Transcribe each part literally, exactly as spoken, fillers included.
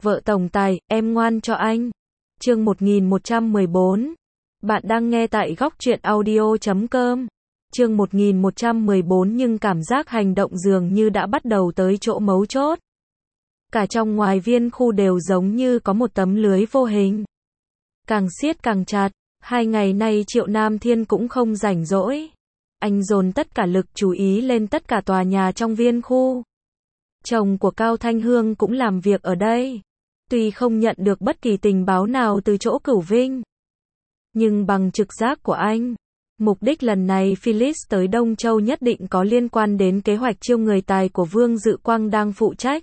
Vợ tổng tài, em ngoan cho anh. Chương một nghìn một trăm mười bốn. Bạn đang nghe tại góc truyện audio chấm com. Chương một nghìn một trăm mười bốn nhưng cảm giác hành động dường như đã bắt đầu tới chỗ mấu chốt. Cả trong ngoài viên khu đều giống như có một tấm lưới vô hình. Càng siết càng chặt, hai ngày nay Triệu Nam Thiên cũng không rảnh rỗi. Anh dồn tất cả lực chú ý lên tất cả tòa nhà trong viên khu. Chồng của Cao Thanh Hương cũng làm việc ở đây. Tuy không nhận được bất kỳ tình báo nào từ chỗ Cửu Vinh, nhưng bằng trực giác của anh, mục đích lần này Felix tới Đông Châu nhất định có liên quan đến kế hoạch chiêu người tài của Vương Dự Quang đang phụ trách.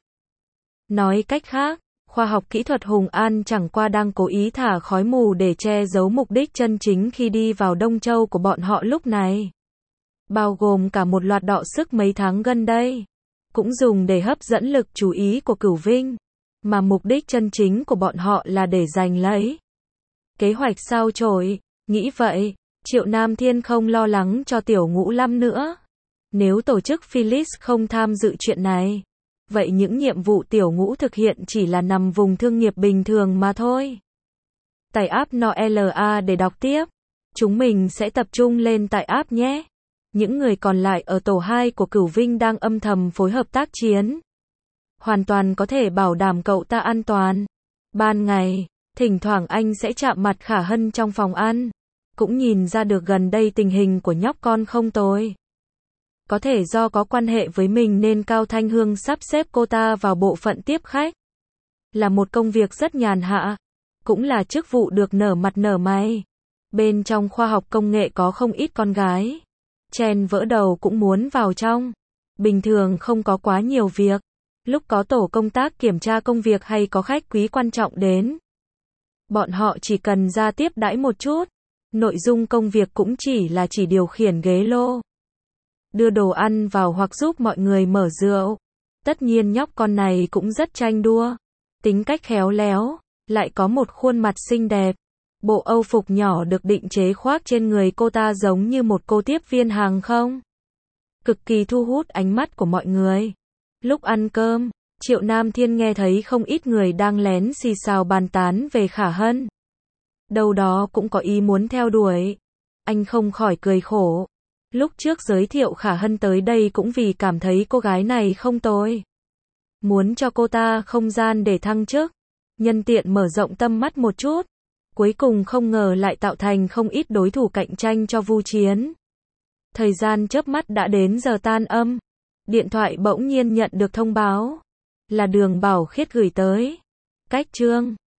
Nói cách khác, khoa học kỹ thuật Hùng An chẳng qua đang cố ý thả khói mù để che giấu mục đích chân chính khi đi vào Đông Châu của bọn họ lúc này. Bao gồm cả một loạt đọ sức mấy tháng gần đây, cũng dùng để hấp dẫn lực chú ý của Cửu Vinh, mà mục đích chân chính của bọn họ là để giành lấy kế hoạch sao chổi. Nghĩ vậy, Triệu Nam Thiên không lo lắng cho Tiểu Ngũ Lâm nữa. Nếu tổ chức Felix không tham dự chuyện này, vậy những nhiệm vụ Tiểu Ngũ thực hiện chỉ là nằm vùng thương nghiệp bình thường mà thôi. Tải app en o lờ a để đọc tiếp. Chúng mình sẽ tập trung lên tại app nhé. Những người còn lại ở tổ hai của Cửu Vinh đang âm thầm phối hợp tác chiến. Hoàn toàn có thể bảo đảm cậu ta an toàn. Ban ngày, thỉnh thoảng anh sẽ chạm mặt Khả Hân trong phòng ăn. Cũng nhìn ra được gần đây tình hình của nhóc con không tồi. Có thể do có quan hệ với mình nên Cao Thanh Hương sắp xếp cô ta vào bộ phận tiếp khách. Là một công việc rất nhàn hạ. Cũng là chức vụ được nở mặt nở mày. Bên trong khoa học công nghệ có không ít con gái. Chen vỡ đầu cũng muốn vào trong. Bình thường không có quá nhiều việc. Lúc có tổ công tác kiểm tra công việc hay có khách quý quan trọng đến, bọn họ chỉ cần ra tiếp đãi một chút. Nội dung công việc cũng chỉ là chỉ điều khiển ghế lô, đưa đồ ăn vào hoặc giúp mọi người mở rượu. Tất nhiên nhóc con này cũng rất tranh đua, tính cách khéo léo, lại có một khuôn mặt xinh đẹp. Bộ âu phục nhỏ được định chế khoác trên người cô ta giống như một cô tiếp viên hàng không, cực kỳ thu hút ánh mắt của mọi người. Lúc ăn cơm, Triệu Nam Thiên nghe thấy không ít người đang lén xì xào bàn tán về Khả Hân. Đâu đó cũng có ý muốn theo đuổi. Anh không khỏi cười khổ. Lúc trước giới thiệu Khả Hân tới đây cũng vì cảm thấy cô gái này không tồi. Muốn cho cô ta không gian để thăng chức, nhân tiện mở rộng tâm mắt một chút. Cuối cùng không ngờ lại tạo thành không ít đối thủ cạnh tranh cho Vu Chiến. Thời gian chớp mắt đã đến giờ tan âm. Điện thoại bỗng nhiên nhận được thông báo. Là Đường Bảo Khiết gửi tới. Cách chương